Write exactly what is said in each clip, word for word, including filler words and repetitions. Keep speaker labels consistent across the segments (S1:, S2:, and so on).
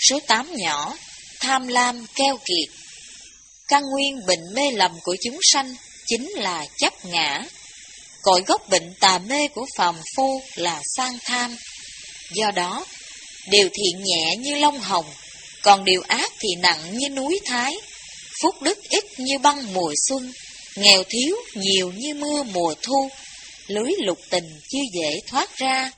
S1: số tám nhỏ, tham lam keo kiệt. Căn nguyên bệnh mê lầm của chúng sanh chính là chấp ngã. Cội gốc bệnh tà mê của phàm phu là sang tham. Do đó, điều thiện nhẹ như lông hồng, còn điều ác thì nặng như núi Thái. Phúc đức ít như băng mùa xuân, nghèo thiếu nhiều như mưa mùa thu. Lưới lục tình chưa dễ thoát ra,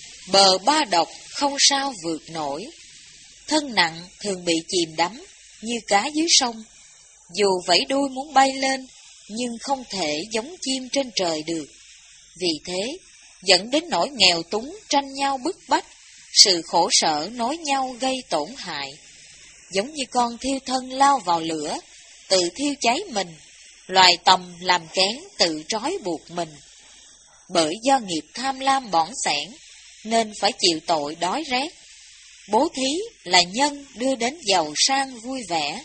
S1: bờ ba độc không sao vượt nổi. Thân nặng thường bị chìm đắm như cá dưới sông. Dù vẫy đuôi muốn bay lên, nhưng không thể giống chim trên trời được. Vì thế, dẫn đến nỗi nghèo túng tranh nhau bức bách, sự khổ sở nối nhau gây tổn hại. Giống như con thiêu thân lao vào lửa, tự thiêu cháy mình, loài tầm làm kén tự trói buộc mình. Bởi do nghiệp tham lam bỏng sẻn, nên phải chịu tội đói rét. Bố thí là nhân đưa đến giàu sang vui vẻ.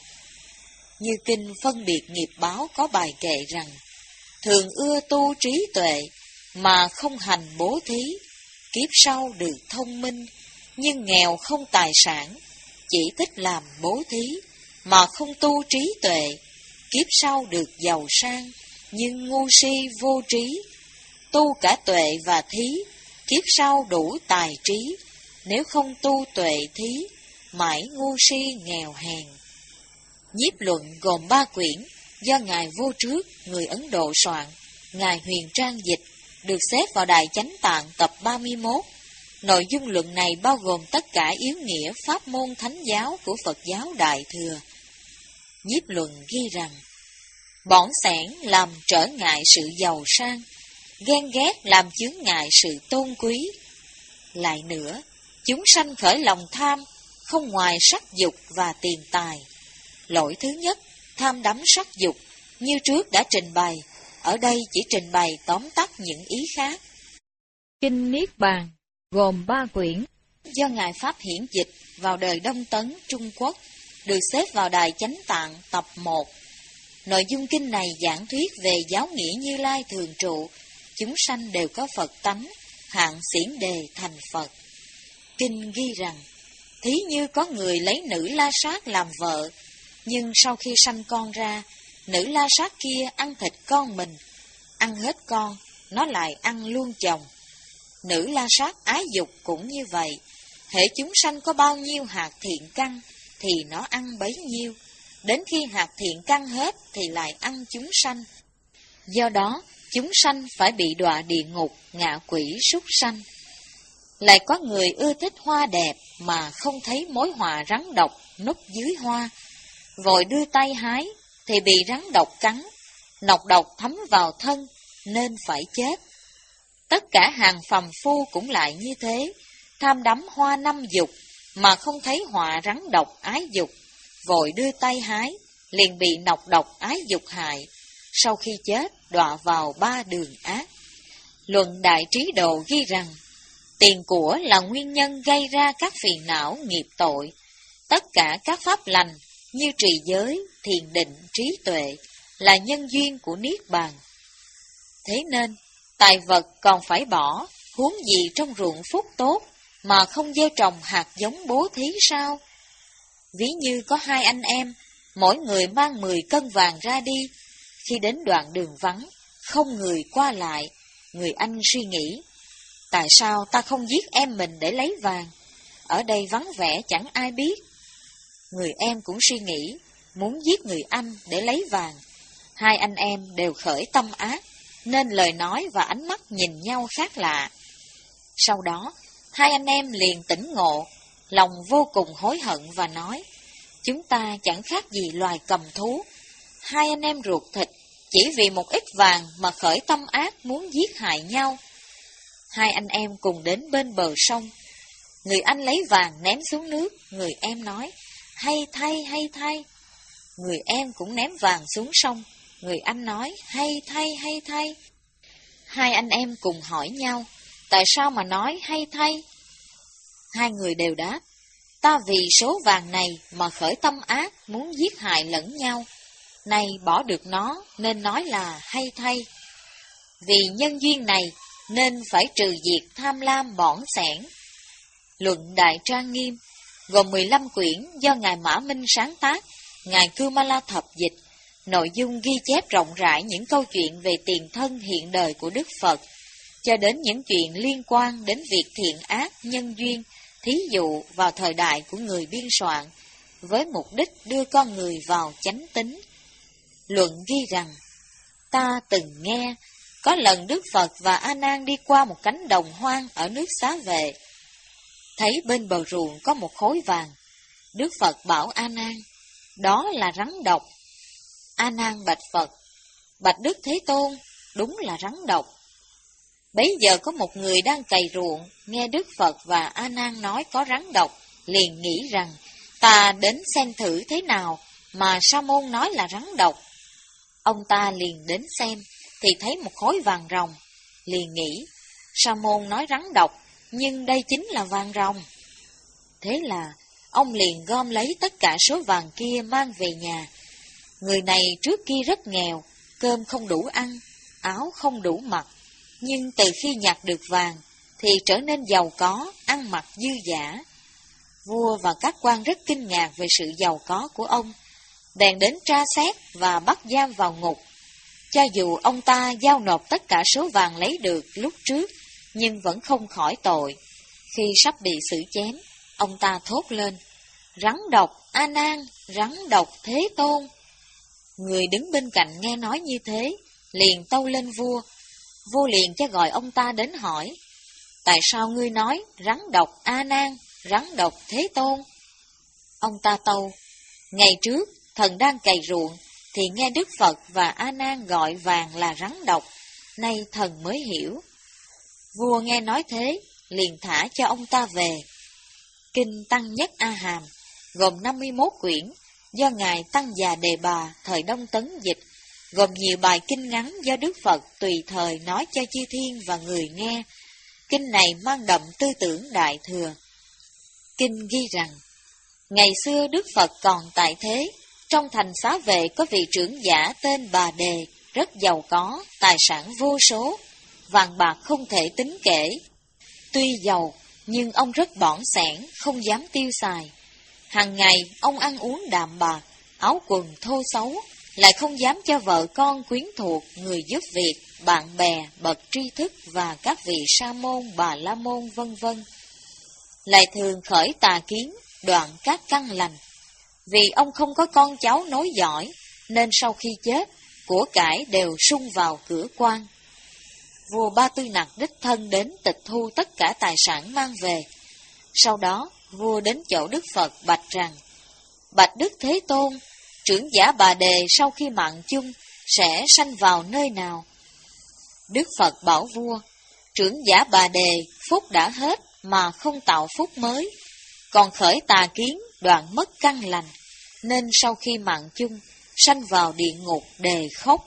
S1: Như kinh phân biệt nghiệp báo có bài kệ rằng, thường ưa tu trí tuệ, mà không hành bố thí, kiếp sau được thông minh, nhưng nghèo không tài sản, chỉ thích làm bố thí, mà không tu trí tuệ, kiếp sau được giàu sang, nhưng ngu si vô trí, tu cả tuệ và thí, kiếp sau đủ tài trí, nếu không tu tuệ thí, mãi ngu si nghèo hèn. Nhiếp luận gồm ba quyển, do Ngài Vô Trước, người Ấn Độ soạn, Ngài Huyền Trang dịch, được xếp vào Đài Chánh Tạng tập ba mươi mốt. Nội dung luận này bao gồm tất cả yếu nghĩa pháp môn thánh giáo của Phật giáo Đại Thừa. Nhiếp luận ghi rằng, bỏng sẻn làm trở ngại sự giàu sang, ghen ghét làm chướng ngại sự tôn quý. Lại nữa, chúng sanh khởi lòng tham, không ngoài sắc dục và tiền tài. Lỗi thứ nhất, tham đắm sắc dục, như trước đã trình bày, ở đây chỉ trình bày tóm tắt những ý khác.
S2: Kinh Niết Bàn gồm ba quyển,
S1: do Ngài Pháp Hiển dịch vào đời Đông Tấn, Trung Quốc, được xếp vào Đài Chánh Tạng tập một. Nội dung kinh này giảng thuyết về giáo nghĩa Như Lai thường trụ, chúng sanh đều có Phật tánh, hạng xiển đề thành Phật. Kinh ghi rằng, thí như có người lấy nữ La Sát làm vợ, nhưng sau khi sanh con ra, nữ La Sát kia ăn thịt con mình, ăn hết con, nó lại ăn luôn chồng. Nữ La Sát ái dục cũng như vậy, hễ chúng sanh có bao nhiêu hạt thiện căn, thì nó ăn bấy nhiêu, đến khi hạt thiện căn hết thì lại ăn chúng sanh. Do đó, chúng sanh phải bị đọa địa ngục, ngạ quỷ, súc sanh. Lại có người ưa thích hoa đẹp mà không thấy mối họa rắn độc núp dưới hoa, vội đưa tay hái thì bị rắn độc cắn, nọc độc thấm vào thân nên phải chết. Tất cả hàng phàm phu cũng lại như thế, tham đắm hoa năm dục mà không thấy họa rắn độc ái dục, vội đưa tay hái, liền bị nọc độc ái dục hại, sau khi chết đọa vào ba đường ác. Luận Đại Trí Độ ghi rằng, tiền của là nguyên nhân gây ra các phiền não nghiệp tội. Tất cả các pháp lành như trì giới, thiền định, trí tuệ là nhân duyên của Niết Bàn. Thế nên, tài vật còn phải bỏ, huống gì trong ruộng phúc tốt mà không gieo trồng hạt giống bố thí sao? Ví như có hai anh em, mỗi người mang mười cân vàng ra đi. Khi đến đoạn đường vắng, không người qua lại, người anh suy nghĩ, tại sao ta không giết em mình để lấy vàng? Ở đây vắng vẻ chẳng ai biết. Người em cũng suy nghĩ, muốn giết người anh để lấy vàng. Hai anh em đều khởi tâm ác, nên lời nói và ánh mắt nhìn nhau khác lạ. Sau đó, hai anh em liền tỉnh ngộ, lòng vô cùng hối hận và nói, chúng ta chẳng khác gì loài cầm thú. Hai anh em ruột thịt, chỉ vì một ít vàng mà khởi tâm ác muốn giết hại nhau. Hai anh em cùng đến bên bờ sông. Người anh lấy vàng ném xuống nước, người em nói, hay thay, hay thay. Người em cũng ném vàng xuống sông, người anh nói, hay thay, hay thay. Hai anh em cùng hỏi nhau, tại sao mà nói hay thay? Hai người đều đáp, ta vì số vàng này mà khởi tâm ác muốn giết hại lẫn nhau. Này bỏ được nó nên nói là hay thay. Vì nhân duyên này nên phải trừ diệt tham lam bỏng sẻn. Luận Đại Trang Nghiêm, gồm mười lăm quyển do Ngài Mã Minh sáng tác, Ngài Cư Ma La Thập dịch. Nội dung ghi chép rộng rãi những câu chuyện về tiền thân hiện đời của Đức Phật, cho đến những chuyện liên quan đến việc thiện ác, nhân duyên, thí dụ vào thời đại của người biên soạn, với mục đích đưa con người vào chánh tín. Luận ghi rằng, ta từng nghe, có lần Đức Phật và A Nan đi qua một cánh đồng hoang ở nước Xá Vệ. Thấy bên bờ ruộng có một khối vàng. Đức Phật bảo A Nan, đó là rắn độc. A Nan bạch Phật, bạch Đức Thế Tôn, đúng là rắn độc. Bấy giờ có một người đang cày ruộng, nghe Đức Phật và A Nan nói có rắn độc, liền nghĩ rằng, ta đến xem thử thế nào mà Sa môn nói là rắn độc. Ông ta liền đến xem, thì thấy một khối vàng ròng, liền nghĩ, Sa môn nói rắn độc, nhưng đây chính là vàng ròng. Thế là, ông liền gom lấy tất cả số vàng kia mang về nhà. Người này trước kia rất nghèo, cơm không đủ ăn, áo không đủ mặc, nhưng từ khi nhặt được vàng, thì trở nên giàu có, ăn mặc dư dả. Vua và các quan rất kinh ngạc về sự giàu có của ông, bèn đến tra xét và bắt giam vào ngục. Cho dù ông ta giao nộp tất cả số vàng lấy được lúc trước, nhưng vẫn không khỏi tội. Khi sắp bị xử chém, ông ta thốt lên, rắn độc, A Nan, rắn độc Thế Tôn. Người đứng bên cạnh nghe nói như thế, liền tâu lên vua. Vua liền cho gọi ông ta đến hỏi, tại sao ngươi nói rắn độc A Nan, rắn độc Thế Tôn? Ông ta tâu, ngày trước, thần đang cày ruộng, thì nghe Đức Phật và A Nan gọi vàng là rắn độc, nay thần mới hiểu. Vua nghe nói thế, liền thả cho ông ta về. Kinh Tăng Nhất A Hàm, gồm năm mươi mốt quyển, do Ngài Tăng Già Đề Bà thời Đông Tấn dịch, gồm nhiều bài kinh ngắn do Đức Phật tùy thời nói cho chư thiên và người nghe. Kinh này mang đậm tư tưởng Đại Thừa. Kinh ghi rằng, ngày xưa Đức Phật còn tại thế, trong thành Xá Vệ có vị trưởng giả tên Bà Đề, rất giàu có, tài sản vô số, vàng bạc không thể tính kể. Tuy giàu, nhưng ông rất bỏn sẻn, không dám tiêu xài. Hàng ngày, ông ăn uống đạm bạc, áo quần thô xấu, lại không dám cho vợ con quyến thuộc, người giúp việc, bạn bè, bậc tri thức và các vị sa môn, bà la môn vân vân. Lại thường khởi tà kiến, đoạn các căn lành. Vì ông không có con cháu nối dõi, nên sau khi chết, của cải đều sung vào cửa quan. Vua Ba Tư Nặc đích thân đến tịch thu tất cả tài sản mang về. Sau đó, vua đến chỗ Đức Phật bạch rằng, bạch Đức Thế Tôn, trưởng giả Bà Đề sau khi mạng chung sẽ sanh vào nơi nào? Đức Phật bảo vua, trưởng giả Bà Đề phúc đã hết mà không tạo phúc mới, còn khởi tà kiến đoạn mất căn lành, nên sau khi mạng chung sanh vào địa ngục đề khóc.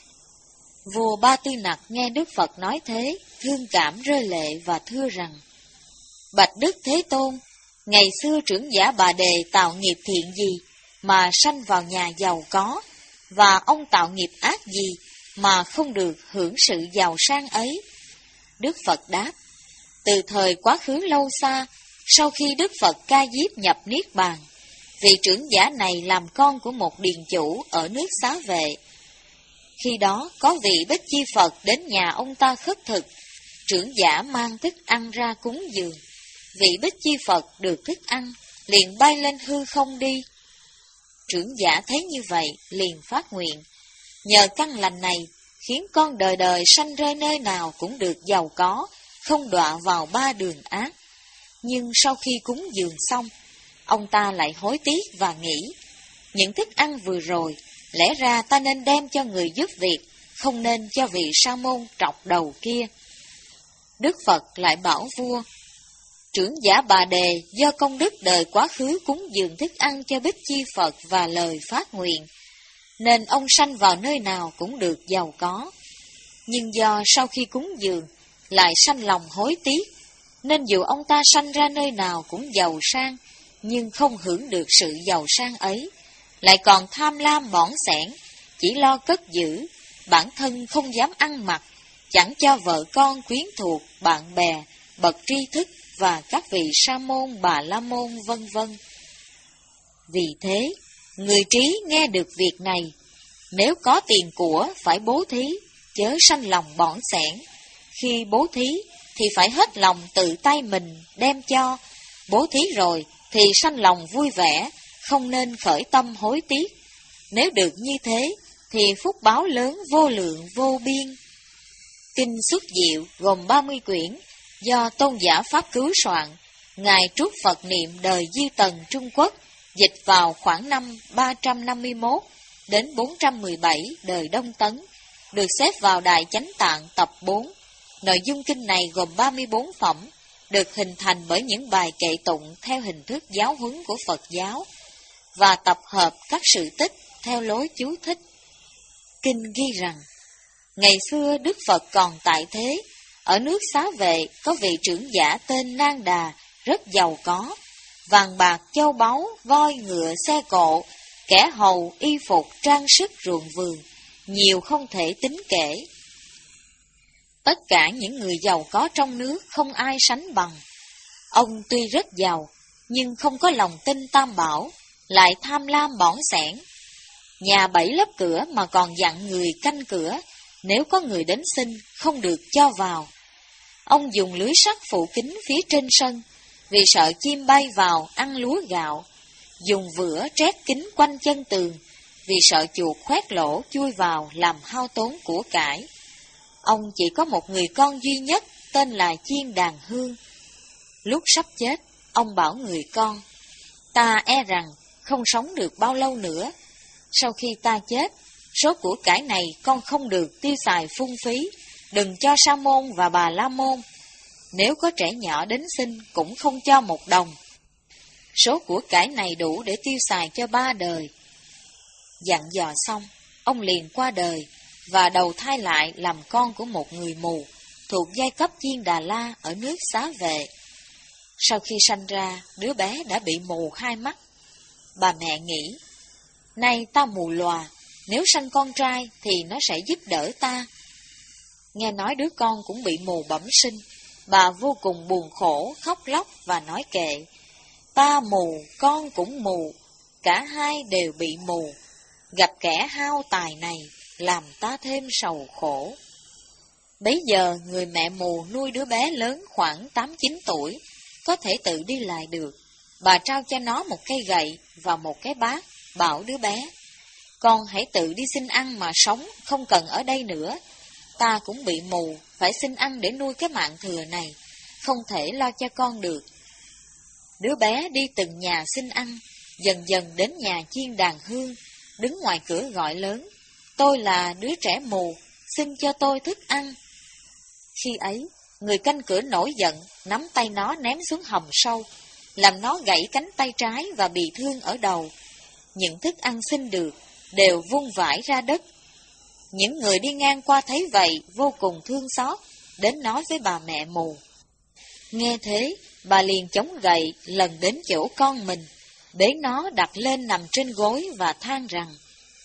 S1: Vua Ba Tư Nặc nghe Đức Phật nói thế, thương cảm rơi lệ và thưa rằng, bạch Đức Thế Tôn, ngày xưa trưởng giả Bà Đề tạo nghiệp thiện gì mà sanh vào nhà giàu có, và ông tạo nghiệp ác gì mà không được hưởng sự giàu sang ấy? Đức Phật đáp, từ thời quá khứ lâu xa, sau khi Đức Phật Ca Diếp nhập Niết Bàn, vị trưởng giả này làm con của một điền chủ ở nước Xá Vệ. Khi đó có vị Bích Chi Phật đến nhà ông ta khất thực, trưởng giả mang thức ăn ra cúng dường. Vị Bích Chi Phật được thức ăn, liền bay lên hư không đi. Trưởng giả thấy như vậy, liền phát nguyện, nhờ căn lành này, khiến con đời đời sanh rơi nơi nào cũng được giàu có, không đọa vào ba đường ác. Nhưng sau khi cúng dường xong, ông ta lại hối tiếc và nghĩ, những thức ăn vừa rồi, lẽ ra ta nên đem cho người giúp việc, không nên cho vị sa môn trọc đầu kia. Đức Phật lại bảo vua, trưởng giả Bà Đề do công đức đời quá khứ cúng dường thức ăn cho Bích Chi Phật và lời phát nguyện, nên ông sanh vào nơi nào cũng được giàu có. Nhưng do sau khi cúng dường, lại sanh lòng hối tiếc, nên dù ông ta sanh ra nơi nào cũng giàu sang, nhưng không hưởng được sự giàu sang ấy, lại còn tham lam bỏn sẻn, chỉ lo cất giữ, bản thân không dám ăn mặc, chẳng cho vợ con quyến thuộc, bạn bè, bậc tri thức, và các vị sa môn, bà la môn, vân vân. Vì thế, người trí nghe được việc này, nếu có tiền của phải bố thí, chớ sanh lòng bỏn sẻn. Khi bố thí thì phải hết lòng tự tay mình đem cho. Bố thí rồi thì sanh lòng vui vẻ, không nên khởi tâm hối tiếc. Nếu được như thế thì phúc báo lớn vô lượng vô biên. Kinh Xuất Diệu gồm ba mươi quyển, do tôn giả Pháp Cứu soạn. Ngài Trúc Phật Niệm đời Diêu Tần Trung Quốc, dịch vào khoảng năm ba trăm năm mươi mốt đến bốn trăm mười bảy đời Đông Tấn, được xếp vào Đại Chánh Tạng tập bốn. Nội dung kinh này gồm ba mươi bốn phẩm, được hình thành bởi những bài kệ tụng theo hình thức giáo huấn của Phật giáo, và tập hợp các sự tích theo lối chú thích. Kinh ghi rằng, ngày xưa Đức Phật còn tại thế, ở nước Xá Vệ có vị trưởng giả tên Nang Đà, rất giàu có, vàng bạc châu báu, voi ngựa xe cộ, kẻ hầu y phục trang sức ruộng vườn, nhiều không thể tính kể. Tất cả những người giàu có trong nước không ai sánh bằng. Ông tuy rất giàu, nhưng không có lòng tin tam bảo, lại tham lam bỏn sẻn. Nhà bảy lớp cửa mà còn dặn người canh cửa, nếu có người đến xin không được cho vào. Ông dùng lưới sắt phủ kín phía trên sân, vì sợ chim bay vào ăn lúa gạo. Dùng vữa trét kín quanh chân tường, vì sợ chuột khoét lỗ chui vào làm hao tốn của cải. Ông chỉ có một người con duy nhất tên là Chiên Đàn Hương. Lúc sắp chết, ông bảo người con, ta e rằng không sống được bao lâu nữa. Sau khi ta chết, số của cải này con không được tiêu xài phung phí, đừng cho sa môn và bà la môn. Nếu có trẻ nhỏ đến xin cũng không cho một đồng. Số của cải này đủ để tiêu xài cho ba đời. Dặn dò xong, ông liền qua đời và đầu thai lại làm con của một người mù thuộc giai cấp Chiên Đà La ở nước Xá Vệ. Sau khi sanh ra, đứa bé đã bị mù hai mắt. Bà mẹ nghĩ, nay ta mù lòa, nếu sanh con trai thì nó sẽ giúp đỡ ta. Nghe nói đứa con cũng bị mù bẩm sinh, bà vô cùng buồn khổ, khóc lóc và nói kệ, ta mù, con cũng mù, cả hai đều bị mù, gặp kẻ hao tài này, làm ta thêm sầu khổ. Bấy giờ người mẹ mù nuôi đứa bé lớn khoảng tám chín tuổi, có thể tự đi lại được. Bà trao cho nó một cây gậy và một cái bát, bảo đứa bé, con hãy tự đi xin ăn mà sống, không cần ở đây nữa. Ta cũng bị mù, phải xin ăn để nuôi cái mạng thừa này, không thể lo cho con được. Đứa bé đi từng nhà xin ăn, dần dần đến nhà Chiên Đàn Hương, đứng ngoài cửa gọi lớn, tôi là đứa trẻ mù, xin cho tôi thức ăn. Khi ấy, người canh cửa nổi giận, nắm tay nó ném xuống hầm sâu, làm nó gãy cánh tay trái và bị thương ở đầu. Những thức ăn xin được đều vung vãi ra đất. Những người đi ngang qua thấy vậy vô cùng thương xót, đến nói với bà mẹ mù. Nghe thế, bà liền chống gậy lần đến chỗ con mình, bế nó đặt lên nằm trên gối và than rằng,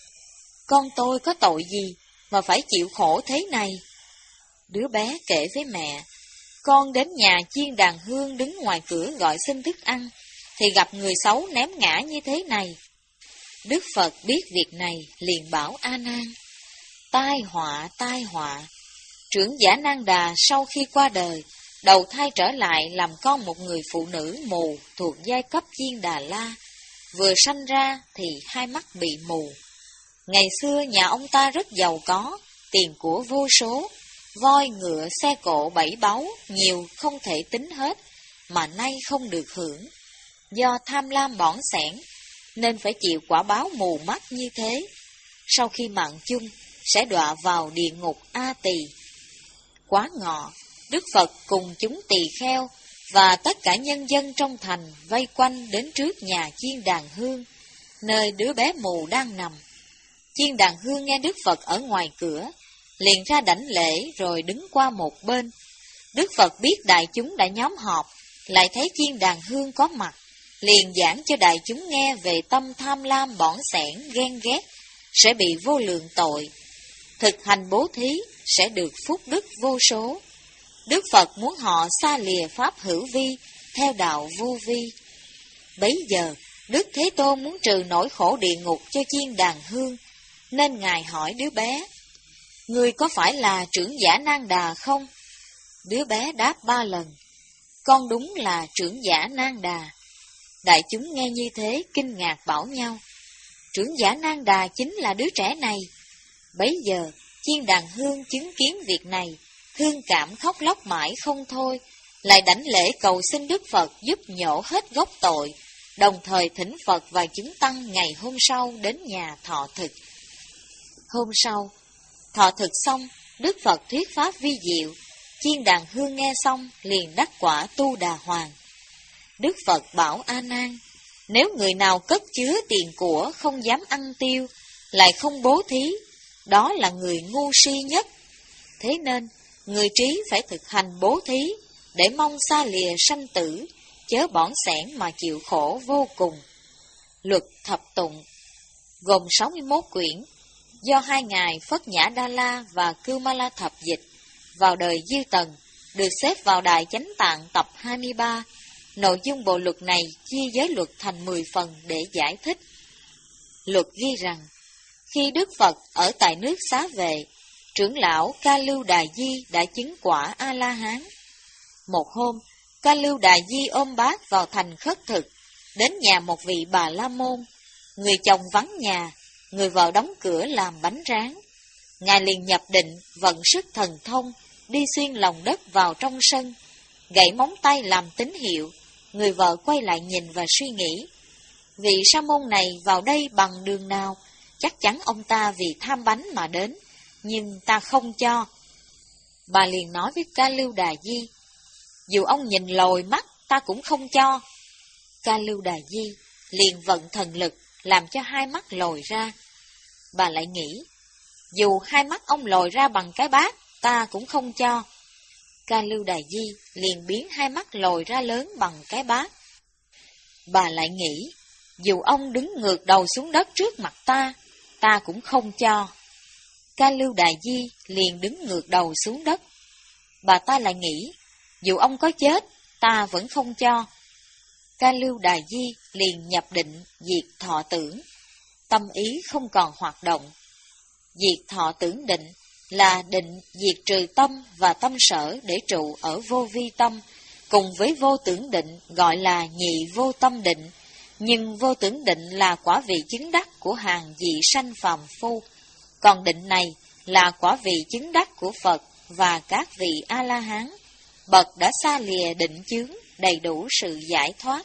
S1: con tôi có tội gì mà phải chịu khổ thế này? Đứa bé kể với mẹ, con đến nhà Chiên Đàn Hương đứng ngoài cửa gọi xin thức ăn, thì gặp người xấu ném ngã như thế này. Đức Phật biết việc này liền bảo A Nan, tai họa, tai họa. Trưởng giả Nang Đà sau khi qua đời, đầu thai trở lại làm con một người phụ nữ mù thuộc giai cấp Chiên Đà La. Vừa sanh ra thì hai mắt bị mù. Ngày xưa nhà ông ta rất giàu có, tiền của vô số, voi ngựa xe cộ bảy báu, nhiều không thể tính hết, mà nay không được hưởng. Do tham lam bỏn sẻn, nên phải chịu quả báo mù mắt như thế. Sau khi mạng chung, sẽ đọa vào địa ngục A Tỳ. Quá ngọ, Đức Phật cùng chúng tỳ kheo và tất cả nhân dân trong thành vây quanh đến trước nhà Chiên Đàn Hương, nơi đứa bé mù đang nằm. Chiên Đàn Hương nghe Đức Phật ở ngoài cửa, liền ra đảnh lễ rồi đứng qua một bên. Đức Phật biết đại chúng đã nhóm họp, lại thấy Chiên Đàn Hương có mặt, liền giảng cho đại chúng nghe về tâm tham lam bỏn sẻn, ghen ghét, sẽ bị vô lượng tội. Thực hành bố thí sẽ được phúc đức vô số. Đức Phật muốn họ xa lìa pháp hữu vi, theo đạo vô vi. Bấy giờ, Đức Thế Tôn muốn trừ nỗi khổ địa ngục cho chiên đàn hương, nên Ngài hỏi đứa bé, ngươi có phải là trưởng giả Nan Đà không? Đứa bé đáp ba lần, con đúng là trưởng giả Nan Đà. Đại chúng nghe như thế kinh ngạc bảo nhau, trưởng giả Nan Đà chính là đứa trẻ này. Bấy giờ, chiên đàn hương chứng kiến việc này, thương cảm khóc lóc mãi không thôi, lại đảnh lễ cầu xin Đức Phật giúp nhổ hết gốc tội, đồng thời thỉnh Phật và chúng tăng ngày hôm sau đến nhà thọ thực. Hôm sau, thọ thực xong, Đức Phật thuyết pháp vi diệu, chiên đàn hương nghe xong liền đắc quả Tu Đà Hoàng. Đức Phật bảo A Nan, nếu người nào cất chứa tiền của không dám ăn tiêu, lại không bố thí, đó là người ngu si nhất. Thế nên, người trí phải thực hành bố thí, để mong xa lìa sanh tử, chớ bỏn sẻn mà chịu khổ vô cùng. Luật thập tụng gồm sáu mươi mốt quyển, do hai ngài Phất Nhã Đa La và Cưu Ma La Thập dịch, vào đời Dư Tần, được xếp vào Đại Chánh Tạng tập hai mươi ba. Nội dung bộ luật này chia giới luật thành mười phần để giải thích. Luật ghi rằng, khi Đức Phật ở tại nước Xá Vệ, trưởng lão Ca Lưu Đà Di đã chứng quả A-la-hán. Một hôm, Ca Lưu Đà Di ôm bát vào thành khất thực, đến nhà một vị Bà La Môn. Người chồng vắng nhà, người vợ đóng cửa làm bánh rán. Ngài liền nhập định, vận sức thần thông, đi xuyên lòng đất vào trong sân, gãy móng tay làm tín hiệu. Người vợ quay lại nhìn và suy nghĩ, vị sa môn này vào đây bằng đường nào? Chắc chắn ông ta vì tham bánh mà đến, nhưng ta không cho. Bà liền nói với Ca Lưu Đà Di, dù ông nhìn lồi mắt, ta cũng không cho. Ca Lưu Đà Di liền vận thần lực, làm cho hai mắt lồi ra. Bà lại nghĩ, dù hai mắt ông lồi ra bằng cái bát, ta cũng không cho. Ca Lưu Đà Di liền biến hai mắt lồi ra lớn bằng cái bát. Bà lại nghĩ, dù ông đứng ngược đầu xuống đất trước mặt ta, ta cũng không cho. Ca Lưu Đà Di liền đứng ngược đầu xuống đất. Bà ta lại nghĩ, dù ông có chết, ta vẫn không cho. Ca Lưu Đà Di liền nhập định diệt thọ tưởng, tâm ý không còn hoạt động. Diệt thọ tưởng định là định diệt trừ tâm và tâm sở để trụ ở vô vi tâm, cùng với vô tưởng định gọi là nhị vô tâm định, nhưng vô tưởng định là quả vị chứng đắc của hàng dị sanh phàm phu, còn định này là quả vị chứng đắc của Phật và các vị A-la-hán, bậc đã xa lìa định chướng, đầy đủ sự giải thoát.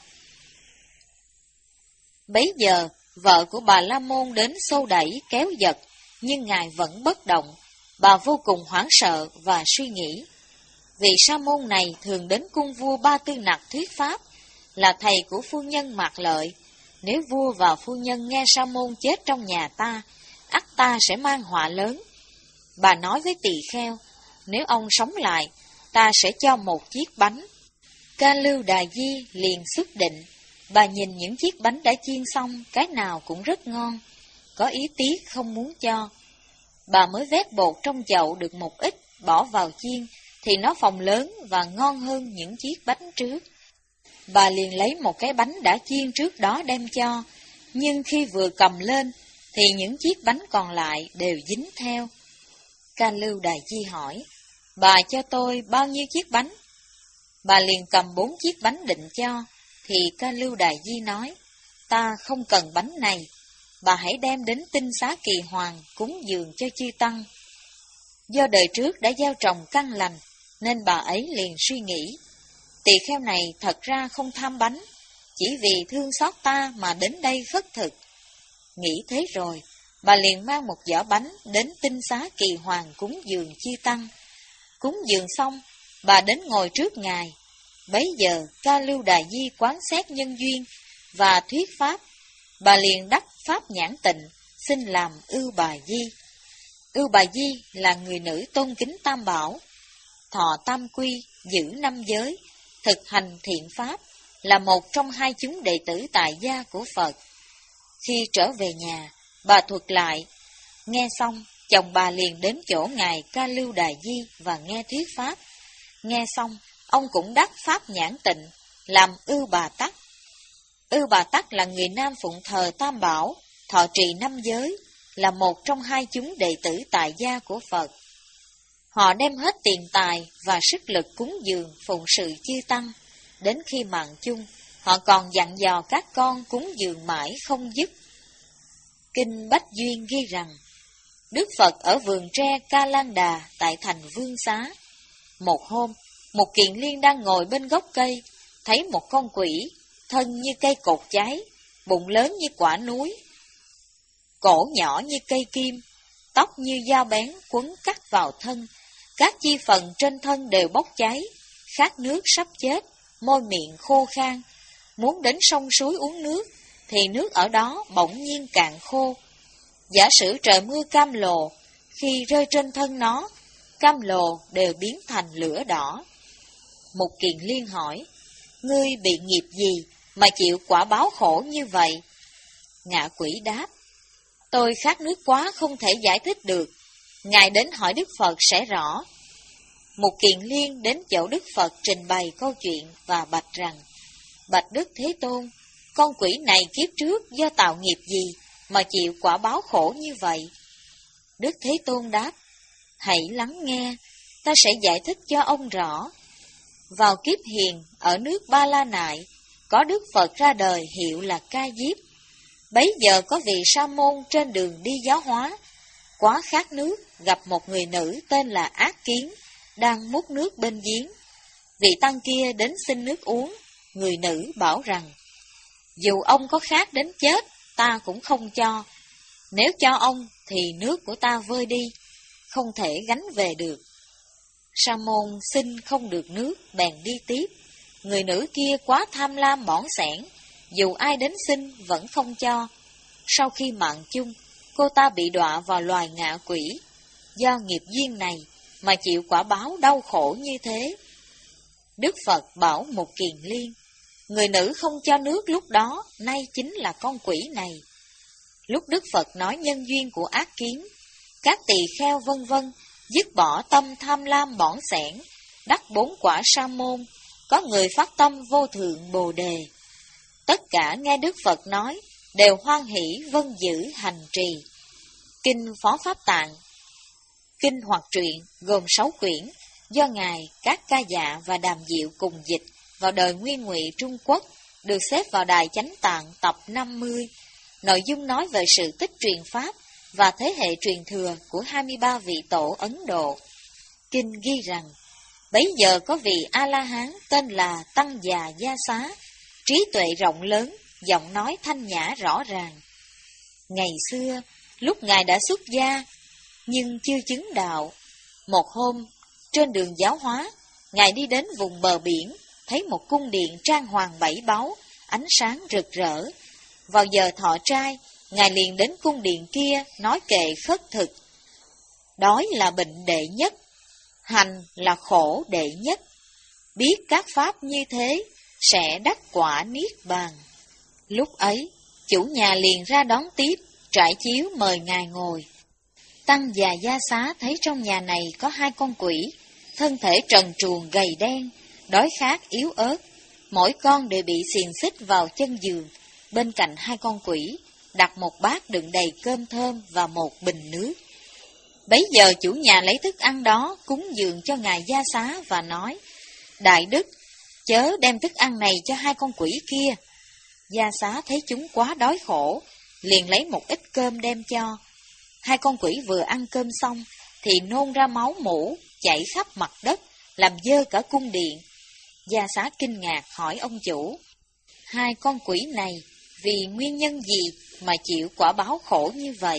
S1: Bấy giờ, vợ của Bà La Môn đến xô đẩy kéo giật, nhưng ngài vẫn bất động. Bà vô cùng hoảng sợ và suy nghĩ, vị sa môn này thường đến cung vua Ba Tư Nặc thuyết pháp, là thầy của phu nhân Mạc Lợi. Nếu vua và phu nhân nghe sa môn chết trong nhà ta, ắt ta sẽ mang họa lớn. Bà nói với tỳ kheo, nếu ông sống lại, ta sẽ cho một chiếc bánh. Ca Lưu Đà Di liền xuất định. Bà nhìn những chiếc bánh đã chiên xong, cái nào cũng rất ngon, có ý tiếc không muốn cho. Bà mới vét bột trong chậu được một ít, bỏ vào chiên, thì nó phồng lớn và ngon hơn những chiếc bánh trước. Bà liền lấy một cái bánh đã chiên trước đó đem cho, nhưng khi vừa cầm lên, thì những chiếc bánh còn lại đều dính theo. Ca Lưu Đà Di hỏi, bà cho tôi bao nhiêu chiếc bánh? Bà liền cầm bốn chiếc bánh định cho, thì Ca Lưu Đà Di nói, ta không cần bánh này, bà hãy đem đến Tinh Xá Kỳ Hoàng cúng dường cho chư tăng. Do đời trước đã gieo trồng căn lành, nên bà ấy liền suy nghĩ, tỳ kheo này thật ra không tham bánh, chỉ vì thương xót ta mà đến đây khất thực. Nghĩ thế rồi, bà liền mang một giỏ bánh đến Tinh Xá Kỳ Hoàng cúng dường chư tăng. Cúng dường xong, bà đến ngồi trước ngài. Bấy giờ Ca Lưu Đà Di quán xét nhân duyên và thuyết pháp. Bà liền đắc pháp nhãn tịnh, xin làm Ưu Bà Di. Ưu Bà Di là người nữ tôn kính Tam Bảo, thọ tam quy, giữ năm giới, thực hành thiện pháp, là một trong hai chúng đệ tử tại gia của Phật. Khi trở về nhà, bà thuật lại. Nghe xong, chồng bà liền đến chỗ ngài Ca Lưu Đà Di và nghe thuyết pháp. Nghe xong, ông cũng đắc pháp nhãn tịnh, làm Ưu Bà Tắc. Ưu Bà Tắc là người nam phụng thờ Tam Bảo, thọ trì năm giới, là một trong hai chúng đệ tử tại gia của Phật. Họ đem hết tiền tài và sức lực cúng dường phụng sự chư tăng. Đến khi mạng chung, họ còn dặn dò các con cúng dường mãi không dứt. Kinh Bách Duyên ghi rằng, Đức Phật ở vườn tre Ca Lan Đà tại thành Vương Xá. Một hôm, một kiền liên đang ngồi bên gốc cây, thấy một con quỷ, thân như cây cột cháy, bụng lớn như quả núi, cổ nhỏ như cây kim, tóc như dao bén quấn cắt vào thân, các chi phần trên thân đều bốc cháy, khát nước sắp chết, môi miệng khô khan, muốn đến sông suối uống nước, thì nước ở đó bỗng nhiên cạn khô. Giả sử trời mưa cam lồ, khi rơi trên thân nó, cam lồ đều biến thành lửa đỏ. Một kiền liên hỏi, ngươi bị nghiệp gì mà chịu quả báo khổ như vậy? Ngạ quỷ đáp, tôi khát nước quá không thể giải thích được, ngài đến hỏi Đức Phật sẽ rõ. Một kiền liên đến chỗ Đức Phật trình bày câu chuyện và bạch rằng, bạch Đức Thế Tôn, con quỷ này kiếp trước do tạo nghiệp gì mà chịu quả báo khổ như vậy? Đức Thế Tôn đáp, hãy lắng nghe, ta sẽ giải thích cho ông rõ. Vào kiếp hiền, ở nước Ba La Nại, có Đức Phật ra đời hiệu là Ca Diếp. Bấy giờ có vị sa môn trên đường đi giáo hóa, quá khát nước, gặp một người nữ tên là Ác Kiến, đang múc nước bên giếng. Vị tăng kia đến xin nước uống, người nữ bảo rằng, dù ông có khát đến chết, ta cũng không cho. Nếu cho ông, thì nước của ta vơi đi, không thể gánh về được. Sa môn xin không được nước, bèn đi tiếp. Người nữ kia quá tham lam bỏn sẻn, dù ai đến xin vẫn không cho. Sau khi mạng chung, cô ta bị đọa vào loài ngạ quỷ. Do nghiệp duyên này mà chịu quả báo đau khổ như thế. Đức Phật bảo một kiền liên, người nữ không cho nước lúc đó, nay chính là con quỷ này. Lúc Đức Phật nói nhân duyên của Ác Kiến, các tỳ kheo vân vân, dứt bỏ tâm tham lam bỏn sẻn, đắc bốn quả sa môn, có người phát tâm vô thượng bồ đề. Tất cả nghe Đức Phật nói, đều hoan hỷ vân giữ hành trì. Kinh Phó Pháp Tạng, kinh hoặc truyện gồm sáu quyển, do Ngài Các Ca Dạ và Đàm Diệu cùng dịch vào đời Nguyên Ngụy Trung Quốc, được xếp vào Đài Chánh Tạng tập năm mươi. Nội dung nói về sự tích truyền Pháp và thế hệ truyền thừa của hai mươi ba vị tổ Ấn Độ. Kinh ghi rằng, bấy giờ có vị A-la-hán tên là Tăng Già Gia Xá, trí tuệ rộng lớn, giọng nói thanh nhã rõ ràng. Ngày xưa, lúc Ngài đã xuất gia, nhưng chưa chứng đạo, một hôm, trên đường giáo hóa, Ngài đi đến vùng bờ biển, thấy một cung điện trang hoàng bảy báu, ánh sáng rực rỡ. Vào giờ thọ trai, Ngài liền đến cung điện kia nói kệ khất thực. Đói là bệnh đệ nhất, hành là khổ đệ nhất. Biết các pháp như thế, sẽ đắc quả niết bàn. Lúc ấy, chủ nhà liền ra đón tiếp, trải chiếu mời Ngài ngồi. Tăng Già Gia Xá thấy trong nhà này có hai con quỷ, thân thể trần truồng gầy đen, đói khát yếu ớt, mỗi con đều bị xiềng xích vào chân giường. Bên cạnh hai con quỷ, đặt một bát đựng đầy cơm thơm và một bình nước. Bấy giờ chủ nhà lấy thức ăn đó cúng dường cho Ngài Gia Xá và nói, Đại Đức, chớ đem thức ăn này cho hai con quỷ kia. Gia Xá thấy chúng quá đói khổ, liền lấy một ít cơm đem cho. Hai con quỷ vừa ăn cơm xong, thì nôn ra máu mủ, chảy khắp mặt đất, làm dơ cả cung điện. Gia Xá kinh ngạc hỏi ông chủ, hai con quỷ này vì nguyên nhân gì mà chịu quả báo khổ như vậy?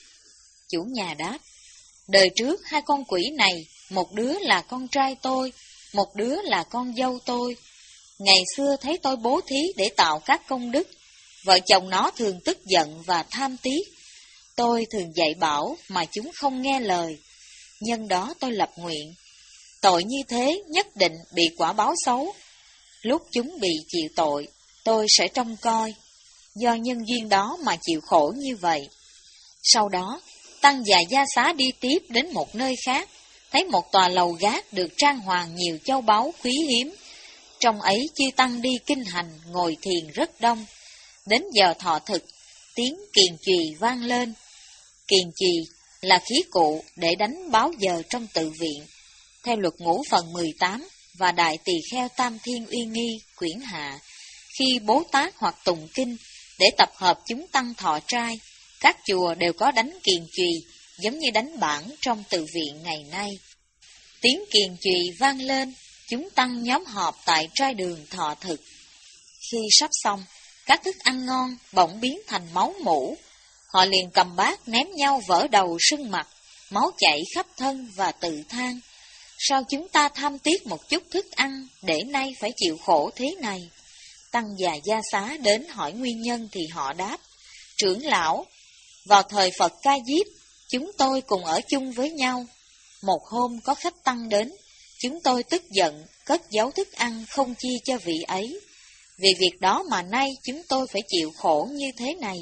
S1: Chủ nhà đáp, đời trước hai con quỷ này, một đứa là con trai tôi, một đứa là con dâu tôi. Ngày xưa thấy tôi bố thí để tạo các công đức, vợ chồng nó thường tức giận và tham tiếc. Tôi thường dạy bảo mà chúng không nghe lời. Nhân đó tôi lập nguyện, tội như thế nhất định bị quả báo xấu. Lúc chúng bị chịu tội, tôi sẽ trông coi. Do nhân duyên đó mà chịu khổ như vậy. Sau đó, Tăng Già Gia Xá đi tiếp đến một nơi khác, thấy một tòa lầu gác được trang hoàng nhiều châu báu quý hiếm. Trong ấy chư tăng đi kinh hành, ngồi thiền rất đông. Đến giờ thọ thực, tiếng kiền chùy vang lên. Kiền chùy là khí cụ để đánh báo giờ trong tự viện. Theo luật ngũ phần mười tám và Đại Tỳ Kheo Tam Thiên Uy Nghi quyển hạ, khi Bố Tát hoặc tụng kinh để tập hợp chúng tăng thọ trai, các chùa đều có đánh kiền chùy giống như đánh bảng trong tự viện ngày nay. Tiếng kiền chùy vang lên, chúng tăng nhóm họp tại trai đường thọ thực. Khi sắp xong, các thức ăn ngon bỗng biến thành máu mủ. Họ liền cầm bát ném nhau vỡ đầu sưng mặt, máu chảy khắp thân và tự than: sao chúng ta tham tiếc một chút thức ăn để nay phải chịu khổ thế này? Tăng già Gia Xá đến hỏi nguyên nhân thì họ đáp: trưởng lão, vào thời Phật Ca Diếp, chúng tôi cùng ở chung với nhau. Một hôm có khách tăng đến, chúng tôi tức giận, cất giấu thức ăn không chia cho vị ấy. Vì việc đó mà nay chúng tôi phải chịu khổ như thế này.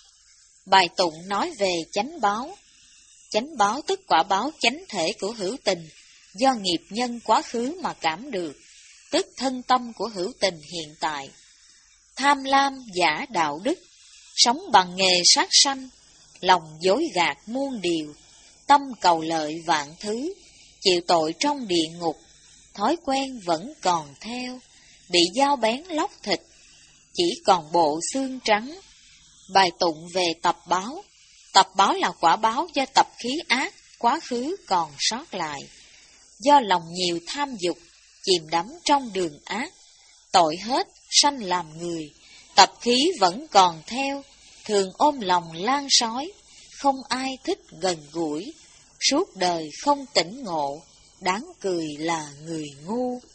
S1: Bài tụng nói về chánh báo. Chánh báo tức quả báo chánh thể của hữu tình, do nghiệp nhân quá khứ mà cảm được, tức thân tâm của hữu tình hiện tại. Tham lam giả đạo đức, sống bằng nghề sát sanh, lòng dối gạt muôn điều, tâm cầu lợi vạn thứ, chịu tội trong địa ngục, thói quen vẫn còn theo, bị dao bén lóc thịt, chỉ còn bộ xương trắng. Bài tụng về tập báo. Tập báo là quả báo do tập khí ác quá khứ còn sót lại. Do lòng nhiều tham dục, chìm đắm trong đường ác, tội hết, sanh làm người, tập khí vẫn còn theo, thường ôm lòng lan sói, không ai thích gần gũi, suốt đời không tỉnh ngộ, đáng cười là người ngu.